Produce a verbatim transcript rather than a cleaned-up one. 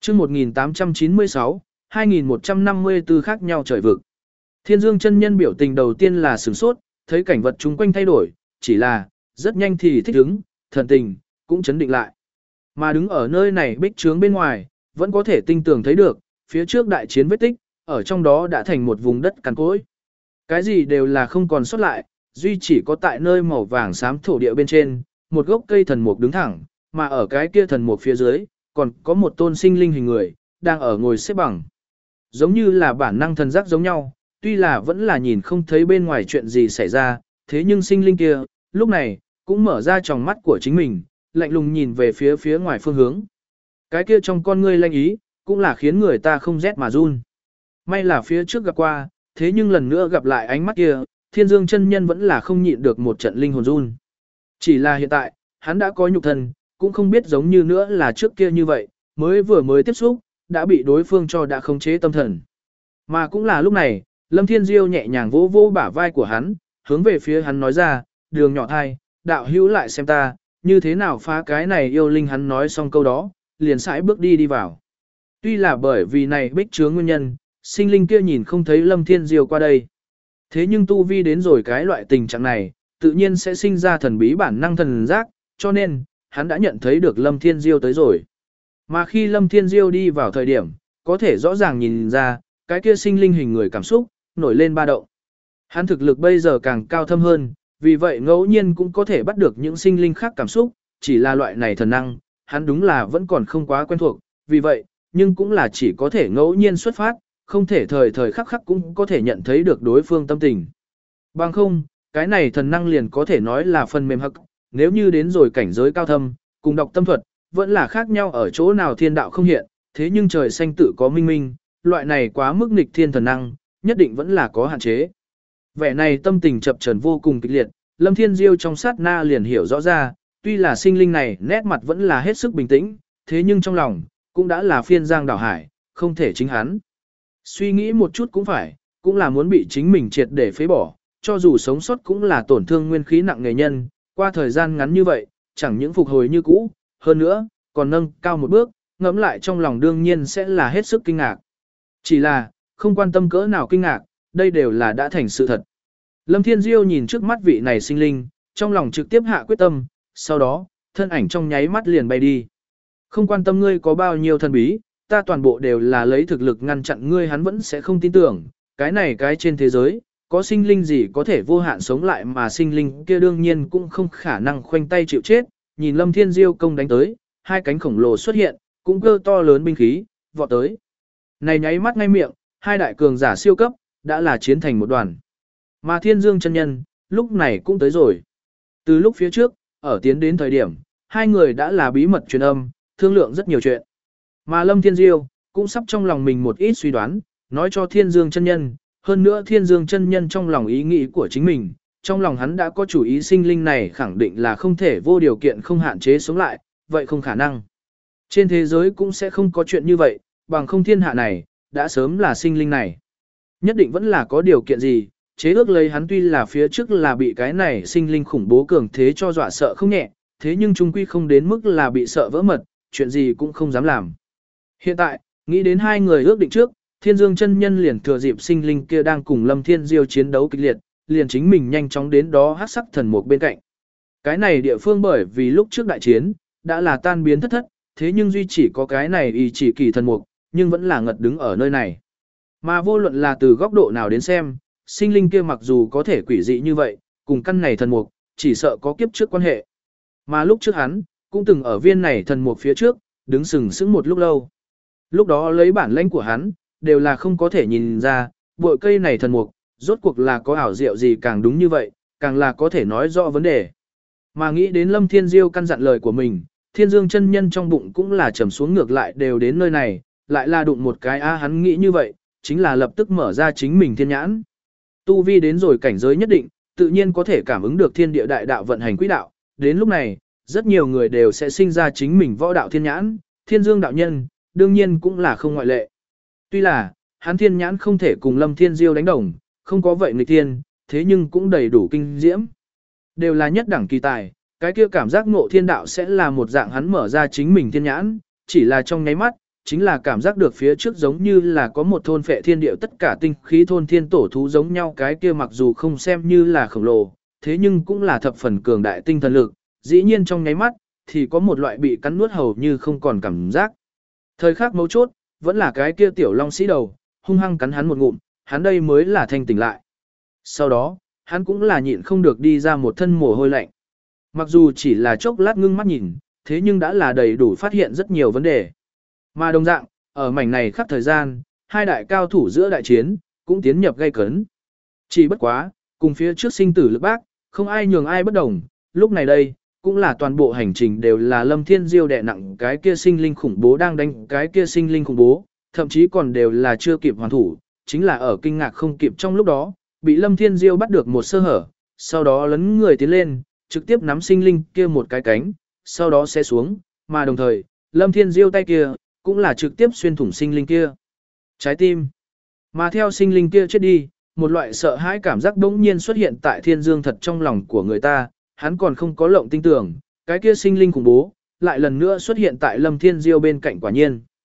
chương một nghìn tám trăm chín mươi sáu, hai nghìn một trăm năm mươi tư khác nhau trời vực. Thiên Dương chân nhân biểu tình đầu tiên là sửng sốt, thấy cảnh vật chung quanh thay đổi, chỉ là, rất nhanh thì thích ứng, thần tình, cũng chấn định lại. Mà đứng ở nơi này bích trướng bên ngoài, vẫn có thể tinh tường thấy được, phía trước đại chiến vết tích, ở trong đó đã thành một vùng đất cằn cỗi. Cái gì đều là không còn sót lại, duy chỉ có tại nơi màu vàng xám thổ địa bên trên, một gốc cây thần mục đứng thẳng, mà ở cái kia thần mục phía dưới, còn có một tôn sinh linh hình người, đang ở ngồi xếp bằng. Giống như là bản năng thần giác giống nhau, tuy là vẫn là nhìn không thấy bên ngoài chuyện gì xảy ra, thế nhưng sinh linh kia, lúc này, cũng mở ra tròng mắt của chính mình, lạnh lùng nhìn về phía phía ngoài phương hướng. Cái kia trong con ngươi lanh ý, cũng là khiến người ta không rét mà run. May là phía trước gặp qua, thế nhưng lần nữa gặp lại ánh mắt kia, Thiên Dương chân nhân vẫn là không nhịn được một trận linh hồn run. Chỉ là hiện tại, hắn đã có nhục thân, cũng không biết giống như nữa là trước kia như vậy, mới vừa mới tiếp xúc, đã bị đối phương cho đã khống chế tâm thần. Mà cũng là lúc này, Lâm Thiên Diêu nhẹ nhàng vỗ vỗ bả vai của hắn, hướng về phía hắn nói ra, đường nhỏ thai, đạo hữu lại xem ta, như thế nào phá cái này yêu linh. Hắn nói xong câu đó, liền sải bước đi đi vào. Tuy là bởi vì này bích chướng nguyên nhân, sinh linh kia nhìn không thấy Lâm Thiên Diêu qua đây. Thế nhưng tu vi đến rồi cái loại tình trạng này, tự nhiên sẽ sinh ra thần bí bản năng thần giác, cho nên, hắn đã nhận thấy được Lâm Thiên Diêu tới rồi. Mà khi Lâm Thiên Diêu đi vào thời điểm, có thể rõ ràng nhìn ra, cái kia sinh linh hình người cảm xúc, nổi lên ba động. Hắn thực lực bây giờ càng cao thâm hơn, vì vậy ngẫu nhiên cũng có thể bắt được những sinh linh khác cảm xúc, chỉ là loại này thần năng, hắn đúng là vẫn còn không quá quen thuộc, vì vậy, nhưng cũng là chỉ có thể ngẫu nhiên xuất phát, không thể thời thời khắc khắc cũng có thể nhận thấy được đối phương tâm tình. Bằng không, cái này thần năng liền có thể nói là phần mềm hắc, nếu như đến rồi cảnh giới cao thâm, cùng đọc tâm thuật, vẫn là khác nhau ở chỗ nào thiên đạo không hiện, thế nhưng trời xanh tự có minh minh, loại này quá mức nghịch thiên thần năng, nhất định vẫn là có hạn chế. Vẻ này tâm tình chập chờn vô cùng kịch liệt, Lâm Thiên Diêu trong sát na liền hiểu rõ ra, tuy là sinh linh này nét mặt vẫn là hết sức bình tĩnh, thế nhưng trong lòng, cũng đã là phiên giang đảo hải, không thể chính hắn. Suy nghĩ một chút cũng phải, cũng là muốn bị chính mình triệt để phế bỏ, cho dù sống sót cũng là tổn thương nguyên khí nặng nề nhân, qua thời gian ngắn như vậy, chẳng những phục hồi như cũ, hơn nữa, còn nâng cao một bước, ngẫm lại trong lòng đương nhiên sẽ là hết sức kinh ngạc. Chỉ là, không quan tâm cỡ nào kinh ngạc, đây đều là đã thành sự thật. Lâm Thiên Diêu nhìn trước mắt vị này sinh linh, trong lòng trực tiếp hạ quyết tâm, sau đó, thân ảnh trong nháy mắt liền bay đi. Không quan tâm ngươi có bao nhiêu thần bí, ta toàn bộ đều là lấy thực lực ngăn chặn ngươi. Hắn vẫn sẽ không tin tưởng, cái này cái trên thế giới, có sinh linh gì có thể vô hạn sống lại, mà sinh linh kia đương nhiên cũng không khả năng khoanh tay chịu chết. Nhìn Lâm Thiên Diêu công đánh tới, hai cánh khổng lồ xuất hiện, cũng cơ to lớn binh khí, vọt tới. Này nháy mắt ngay miệng, hai đại cường giả siêu cấp, đã là chiến thành một đoàn. Mà Thiên Dương chân nhân, lúc này cũng tới rồi. Từ lúc phía trước, ở tiến đến thời điểm, hai người đã là bí mật truyền âm, thương lượng rất nhiều chuyện. Mà Lâm Thiên Diêu, cũng sắp trong lòng mình một ít suy đoán, nói cho Thiên Dương chân nhân, hơn nữa Thiên Dương chân nhân trong lòng ý nghĩ của chính mình, trong lòng hắn đã có chủ ý sinh linh này khẳng định là không thể vô điều kiện không hạn chế sống lại, vậy không khả năng. Trên thế giới cũng sẽ không có chuyện như vậy, bằng không thiên hạ này, đã sớm là sinh linh này. Nhất định vẫn là có điều kiện gì, chế ước lấy hắn tuy là phía trước là bị cái này sinh linh khủng bố cường thế cho dọa sợ không nhẹ, thế nhưng chung quy không đến mức là bị sợ vỡ mật, chuyện gì cũng không dám làm. Hiện tại, nghĩ đến hai người ước định trước, Thiên Dương chân nhân liền thừa dịp sinh linh kia đang cùng Lâm Thiên Diêu chiến đấu kịch liệt, liền chính mình nhanh chóng đến đó hắc sắc thần mục bên cạnh. Cái này địa phương bởi vì lúc trước đại chiến, đã là tan biến thất thất, thế nhưng duy chỉ có cái này y chỉ kỳ thần mục, nhưng vẫn là ngật đứng ở nơi này. Mà vô luận là từ góc độ nào đến xem, sinh linh kia mặc dù có thể quỷ dị như vậy, cùng căn này thần mục, chỉ sợ có kiếp trước quan hệ. Mà lúc trước hắn, cũng từng ở viên này thần mục phía trước, đứng sừng sững một lúc lâu. Lúc đó lấy bản lãnh của hắn, đều là không có thể nhìn ra, bội cây này thần mục, rốt cuộc là có ảo diệu gì càng đúng như vậy, càng là có thể nói rõ vấn đề. Mà nghĩ đến Lâm Thiên Diêu căn dặn lời của mình, Thiên Dương chân nhân trong bụng cũng là trầm xuống ngược lại đều đến nơi này, lại là đụng một cái a hắn nghĩ như vậy, chính là lập tức mở ra chính mình thiên nhãn. Tu vi đến rồi cảnh giới nhất định, tự nhiên có thể cảm ứng được thiên địa đại đạo vận hành quỹ đạo, đến lúc này, rất nhiều người đều sẽ sinh ra chính mình võ đạo thiên nhãn, Thiên Dương đạo nhân, đương nhiên cũng là không ngoại lệ. Tuy là, hắn thiên nhãn không thể cùng Lâm Thiên Diêu đánh đồng, không có vậy nghịch thiên, thế nhưng cũng đầy đủ kinh diễm. Đều là nhất đẳng kỳ tài, cái kia cảm giác ngộ thiên đạo sẽ là một dạng hắn mở ra chính mình thiên nhãn, chỉ là trong nháy mắt, chính là cảm giác được phía trước giống như là có một thôn phệ thiên địa tất cả tinh khí thôn thiên tổ thú giống nhau, cái kia mặc dù không xem như là khổng lồ, thế nhưng cũng là thập phần cường đại tinh thần lực, dĩ nhiên trong nháy mắt, thì có một loại bị cắn nuốt hầu như không còn cảm giác. Thời khắc mấu chốt, vẫn là cái kia tiểu long sĩ đầu, hung hăng cắn hắn một ngụm, hắn đây mới là thanh tỉnh lại. Sau đó, hắn cũng là nhịn không được đi ra một thân mồ hôi lạnh. Mặc dù chỉ là chốc lát ngưng mắt nhìn, thế nhưng đã là đầy đủ phát hiện rất nhiều vấn đề. Mà đồng dạng, ở mảnh này khắp thời gian, hai đại cao thủ giữa đại chiến, cũng tiến nhập gây cấn. Chỉ bất quá, cùng phía trước sinh tử lực bác, không ai nhường ai bất đồng, lúc này đây, cũng là toàn bộ hành trình đều là Lâm Thiên Diêu đè nặng cái kia sinh linh khủng bố đang đánh cái kia sinh linh khủng bố, thậm chí còn đều là chưa kịp hoàn thủ, chính là ở kinh ngạc không kịp trong lúc đó, bị Lâm Thiên Diêu bắt được một sơ hở, sau đó lấn người tiến lên, trực tiếp nắm sinh linh kia một cái cánh, sau đó sẽ xuống, mà đồng thời, Lâm Thiên Diêu tay kia, cũng là trực tiếp xuyên thủng sinh linh kia. Trái tim. Mà theo sinh linh kia chết đi, một loại sợ hãi cảm giác bỗng nhiên xuất hiện tại Thiên Dương thật trong lòng của người ta, hắn còn không có lộng tinh tưởng, cái kia sinh linh khủng bố, lại lần nữa xuất hiện tại Lâm Thiên Diêu bên cạnh quả nhiên.